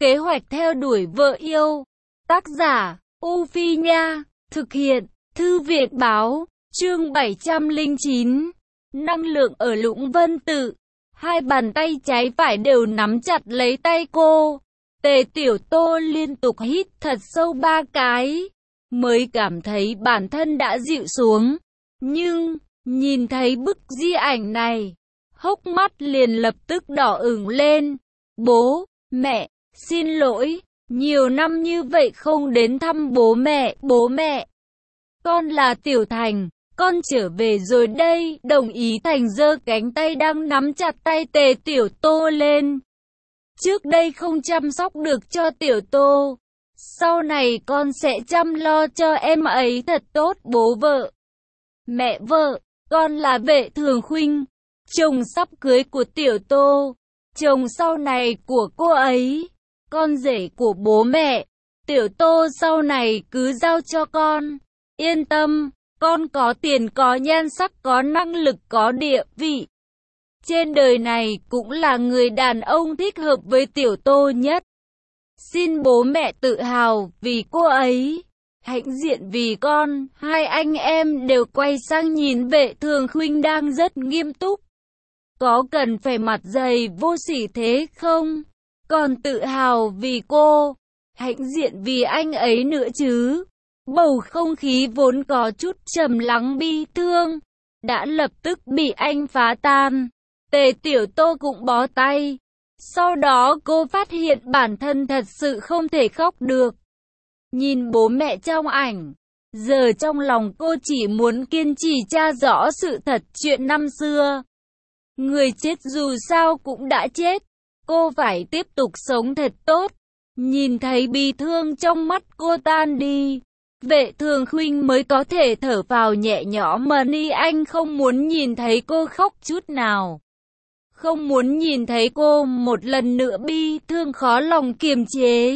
Kế hoạch theo đuổi vợ yêu. Tác giả, U Phi Nha. Thực hiện, Thư viện Báo. Chương 709. Năng lượng ở Lũng Vân Tự. Hai bàn tay trái phải đều nắm chặt lấy tay cô. Tề Tiểu Tô liên tục hít thật sâu 3 cái, mới cảm thấy bản thân đã dịu xuống. Nhưng, nhìn thấy bức di ảnh này, hốc mắt liền lập tức đỏ ửng lên. Bố, mẹ, xin lỗi, nhiều năm như vậy không đến thăm bố mẹ. Con là Tiểu Thành, con trở về rồi đây. Đồng Ý Thành giơ cánh tay đang nắm chặt tay Tề Tiểu Tô lên. Trước đây không chăm sóc được cho Tiểu Tô, sau này con sẽ chăm lo cho em ấy thật tốt. Bố vợ, mẹ vợ, con là Vệ Thường Khuynh, chồng sắp cưới của Tiểu Tô, chồng sau này của cô ấy, con rể của bố mẹ. Tiểu Tô sau này cứ giao cho con, yên tâm, con có tiền, có nhan sắc, có năng lực, có địa vị. Trên đời này cũng là người đàn ông thích hợp với Tiểu Tô nhất. Xin bố mẹ tự hào vì cô ấy, hãnh diện vì con. Hai anh em đều quay sang nhìn Vệ Thường Khuynh đang rất nghiêm túc. Có cần phải mặt dày vô sỉ thế không? Còn tự hào vì cô, hãnh diện vì anh ấy nữa chứ? Bầu không khí vốn có chút trầm lắng bi thương, đã lập tức bị anh phá tan. Tề Tiểu Tô cũng bó tay. Sau đó cô phát hiện bản thân thật sự không thể khóc được. Nhìn bố mẹ trong ảnh, giờ trong lòng cô chỉ muốn kiên trì tra rõ sự thật chuyện năm xưa. Người chết dù sao cũng đã chết, cô phải tiếp tục sống thật tốt. Nhìn thấy bi thương trong mắt cô tan đi, Vệ Thường Khuynh mới có thể thở phào nhẹ nhõm. Mani anh không muốn nhìn thấy cô khóc chút nào. Không muốn nhìn thấy cô một lần nữa bi thương khó lòng kiềm chế.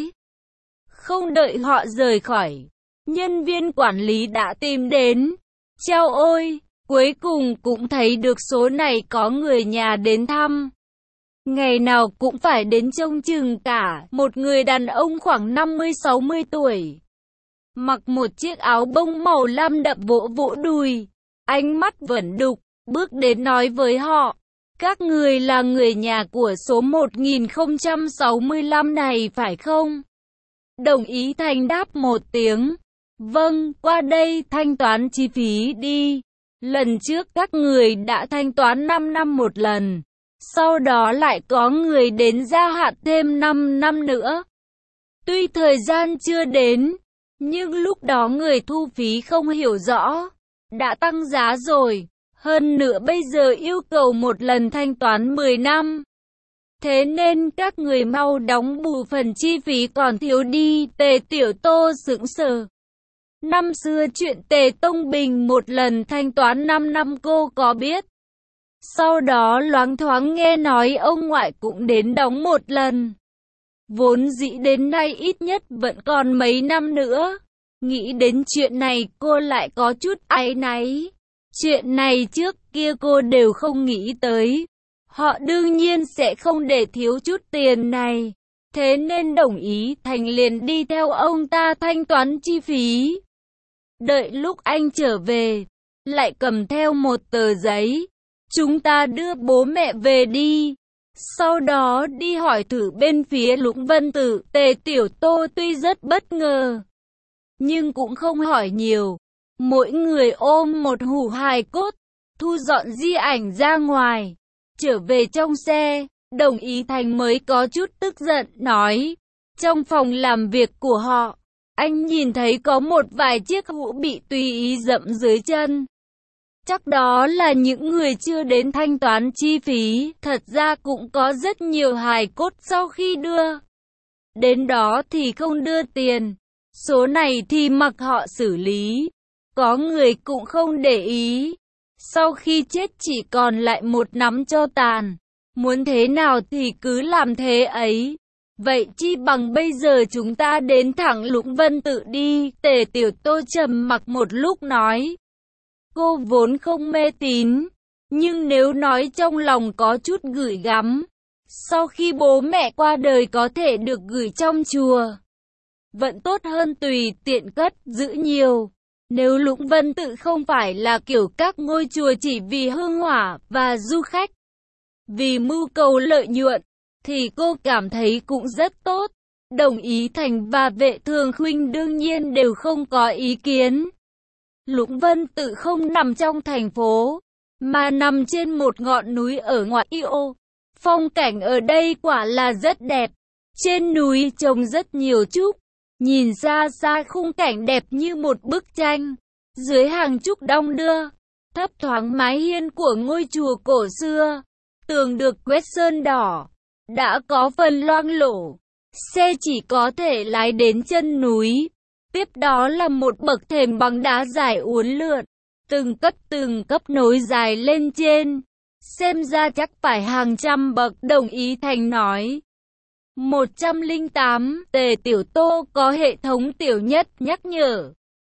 Không đợi họ rời khỏi, nhân viên quản lý đã tìm đến. Chao ôi, cuối cùng cũng thấy được số này có người nhà đến thăm. Ngày nào cũng phải đến trông chừng cả. Một người đàn ông khoảng 50-60 tuổi, mặc một chiếc áo bông màu lam đậm, vỗ vỗ đùi, ánh mắt vẫn đục, bước đến nói với họ. Các người là người nhà của số 1065 này phải không? Đồng Ý Thành đáp một tiếng. Vâng, qua đây thanh toán chi phí đi. Lần trước các người đã thanh toán 5 năm một lần. Sau đó lại có người đến gia hạn thêm 5 năm nữa. Tuy thời gian chưa đến, nhưng lúc đó người thu phí không hiểu rõ, đã tăng giá rồi. Hơn nữa bây giờ yêu cầu một lần thanh toán 10 năm. Thế nên các người mau đóng bù phần chi phí còn thiếu đi. Tề Tiểu Tô sững sờ. Năm xưa chuyện Tề Tông Bình một lần thanh toán 5 năm cô có biết. Sau đó loáng thoáng nghe nói ông ngoại cũng đến đóng một lần. Vốn dĩ đến nay ít nhất vẫn còn mấy năm nữa. Nghĩ đến chuyện này cô lại có chút áy náy. Chuyện này trước kia cô đều không nghĩ tới. Họ đương nhiên sẽ không để thiếu chút tiền này. Thế nên Đồng Ý Thành liền đi theo ông ta thanh toán chi phí. Đợi lúc anh trở về, lại cầm theo một tờ giấy. Chúng ta đưa bố mẹ về đi. Sau đó đi hỏi thử bên phía Lũng Vân Tự. Tề Tiểu Tô tuy rất bất ngờ, nhưng cũng không hỏi nhiều. Mỗi người ôm một hũ hài cốt, thu dọn di ảnh ra ngoài. Trở về trong xe, Đồng Ý Thành mới có chút tức giận, nói. Trong phòng làm việc của họ, anh nhìn thấy có một vài chiếc hũ bị tùy ý dẫm dưới chân. Chắc đó là những người chưa đến thanh toán chi phí. Thật ra cũng có rất nhiều hài cốt sau khi đưa đến đó thì không đưa tiền. Số này thì mặc họ xử lý. Có người cũng không để ý. Sau khi chết chỉ còn lại một nắm tro tàn. Muốn thế nào thì cứ làm thế ấy. Vậy chi bằng bây giờ chúng ta đến thẳng Lũng Vân Tự đi. Tề Tiểu Tô trầm mặc một lúc nói. Cô vốn không mê tín, nhưng nếu nói trong lòng có chút gửi gắm, sau khi bố mẹ qua đời có thể được gửi trong chùa. Vẫn tốt hơn tùy tiện cất giữ nhiều. Nếu Lũng Vân Tự không phải là kiểu các ngôi chùa chỉ vì hương hỏa và du khách, vì mưu cầu lợi nhuận, thì cô cảm thấy cũng rất tốt. Đồng Ý Thành và Vệ Thường Khuynh đương nhiên đều không có ý kiến. Lũng Vân Tự không nằm trong thành phố, mà nằm trên một ngọn núi ở ngoại ô. Phong cảnh ở đây quả là rất đẹp. Trên núi trồng rất nhiều trúc, nhìn xa xa khung cảnh đẹp như một bức tranh. Dưới hàng trúc đong đưa, thấp thoáng mái hiên của ngôi chùa cổ xưa. Tường được quét sơn đỏ, đã có phần loang lổ. Xe chỉ có thể lái đến chân núi. Tiếp đó là một bậc thềm bằng đá dài uốn lượn, từng cấp nối dài lên trên. Xem ra chắc phải hàng trăm bậc, Đồng Ý Thành nói. 108, Tề Tiểu Tô có hệ thống Tiểu Nhất nhắc nhở.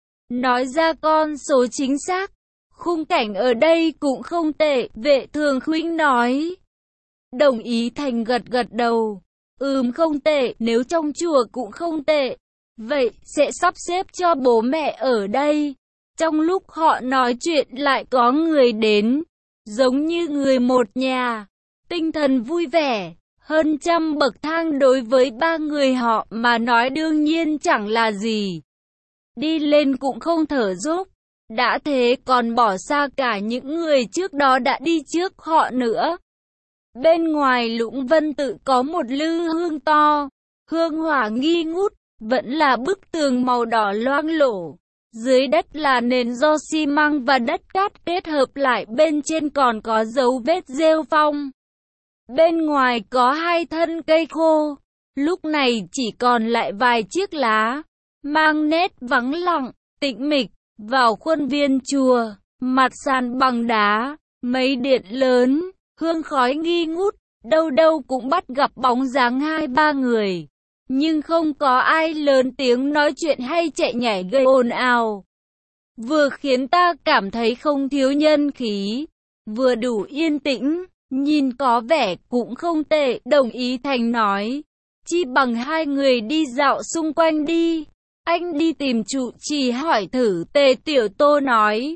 Nói ra con số chính xác. Khung cảnh ở đây cũng không tệ, Vệ Thường Khuynh nói. Đồng Ý Thành gật gật đầu. Không tệ, nếu trong chùa cũng không tệ. Vậy, sẽ sắp xếp cho bố mẹ ở đây. Trong lúc họ nói chuyện lại có người đến, giống như người một nhà. Tinh thần vui vẻ, hơn trăm bậc thang đối với ba người họ mà nói đương nhiên chẳng là gì. Đi lên cũng không thở dốc. Đã thế còn bỏ xa cả những người trước đó đã đi trước họ nữa. Bên ngoài Lũng Vân Tự có một lư hương to, hương hỏa nghi ngút, vẫn là bức tường màu đỏ loang lổ. Dưới đất là nền do xi măng và đất cát kết hợp lại, bên trên còn có dấu vết rêu phong. Bên ngoài có hai thân cây khô, lúc này chỉ còn lại vài chiếc lá, mang nét vắng lặng, tĩnh mịch. Vào khuôn viên chùa, mặt sàn bằng đá, mây điện lớn, hương khói nghi ngút, đâu đâu cũng bắt gặp bóng dáng hai ba người. Nhưng không có ai lớn tiếng nói chuyện hay chạy nhảy gây ồn ào. Vừa khiến ta cảm thấy không thiếu nhân khí, vừa đủ yên tĩnh, nhìn có vẻ cũng không tệ, Đồng Ý Thành nói. Chi bằng hai người đi dạo xung quanh đi. Anh đi tìm trụ trì hỏi thử, Tề Tiểu Tô nói.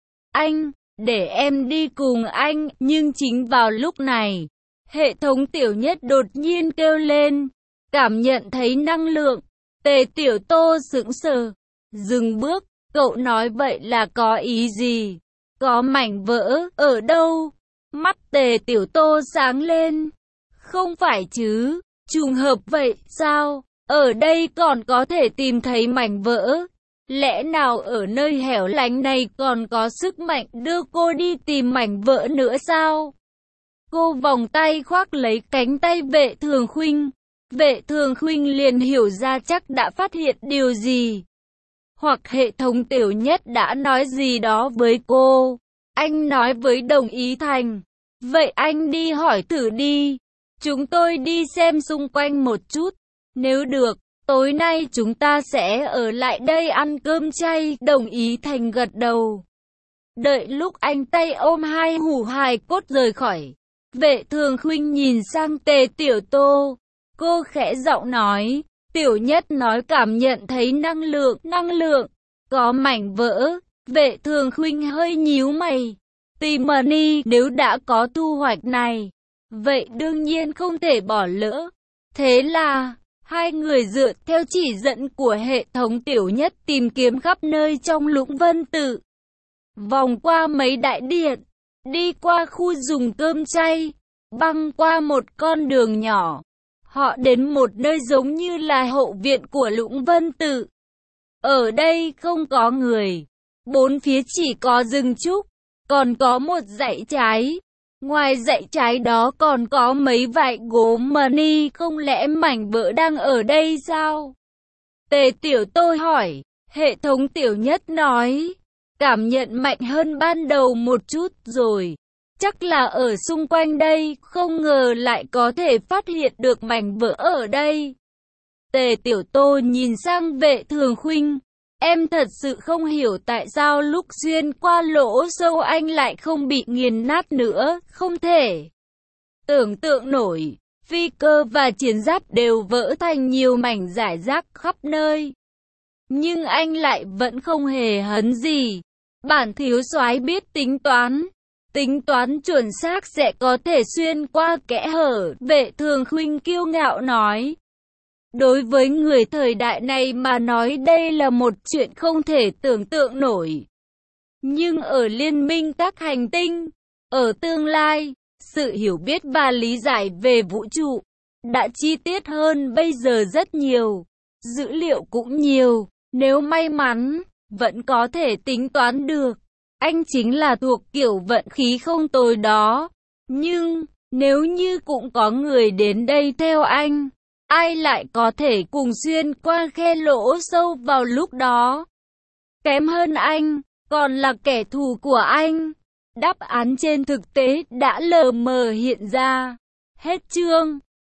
Anh, để em đi cùng anh, nhưng chính vào lúc này, hệ thống Tiểu Nhất đột nhiên kêu lên, cảm nhận thấy năng lượng. Tề Tiểu Tô sững sờ, dừng bước, cậu nói vậy là có ý gì? Có mảnh vỡ, ở đâu? Mắt Tề Tiểu Tô sáng lên. Không phải chứ, trùng hợp vậy, sao? Ở đây còn có thể tìm thấy mảnh vỡ. Lẽ nào ở nơi hẻo lánh này còn có sức mạnh đưa cô đi tìm mảnh vỡ nữa sao? Cô vòng tay khoác lấy cánh tay Vệ Thường Khuynh. Vệ Thường Khuynh liền hiểu ra chắc đã phát hiện điều gì. Hoặc hệ thống Tiểu Nhất đã nói gì đó với cô. Anh nói với Đồng Ý Thành. Vậy anh đi hỏi thử đi. Chúng tôi đi xem xung quanh một chút. Nếu được, tối nay chúng ta sẽ ở lại đây ăn cơm chay, Đồng Ý Thành gật đầu. Đợi lúc anh tay ôm hai hủ hài cốt rời khỏi, Vệ Thường Khuynh nhìn sang Tề Tiểu Tô. Cô khẽ giọng nói, Tiểu Nhất nói cảm nhận thấy năng lượng, có mảnh vỡ. Vệ Thường Khuynh hơi nhíu mày. Timony nếu đã có thu hoạch này, vậy đương nhiên không thể bỏ lỡ. Thế là hai người dựa theo chỉ dẫn của hệ thống Tiểu Nhất tìm kiếm khắp nơi trong Lũng Vân Tự. Vòng qua mấy đại điện, đi qua khu dùng cơm chay, băng qua một con đường nhỏ. Họ đến một nơi giống như là hậu viện của Lũng Vân Tự. Ở đây không có người, bốn phía chỉ có rừng trúc, còn có một dãy trái. Ngoài dãy trái đó còn có mấy vại gỗ mani, không lẽ mảnh vỡ đang ở đây sao? Tề Tiểu Tô hỏi, hệ thống Tiểu Nhất nói, cảm nhận mạnh hơn ban đầu một chút rồi. Chắc là ở xung quanh đây, không ngờ lại có thể phát hiện được mảnh vỡ ở đây. Tề Tiểu Tô nhìn sang Vệ Thường Khuynh. Em thật sự không hiểu tại sao lúc xuyên qua lỗ sâu anh lại không bị nghiền nát nữa, không thể. tưởng tượng nổi. Phi cơ và chiến giáp đều vỡ thành nhiều mảnh rải rác khắp nơi. Nhưng anh lại vẫn không hề hấn gì. Bản thiếu soái biết tính toán chuẩn xác sẽ có thể xuyên qua kẽ hở, Vệ Thường Khuynh kiêu ngạo nói. Đối với người thời đại này mà nói đây là một chuyện không thể tưởng tượng nổi. Nhưng ở liên minh các hành tinh, ở tương lai, sự hiểu biết và lý giải về vũ trụ đã chi tiết hơn bây giờ rất nhiều. Dữ liệu cũng nhiều, nếu may mắn, vẫn có thể tính toán được. Anh chính là thuộc kiểu vận khí không tồi đó. Nhưng, nếu như cũng có người đến đây theo anh, ai lại có thể cùng xuyên qua khe lỗ sâu vào lúc đó? Kém hơn anh, còn là kẻ thù của anh. Đáp án trên thực tế đã lờ mờ hiện ra. Hết chương.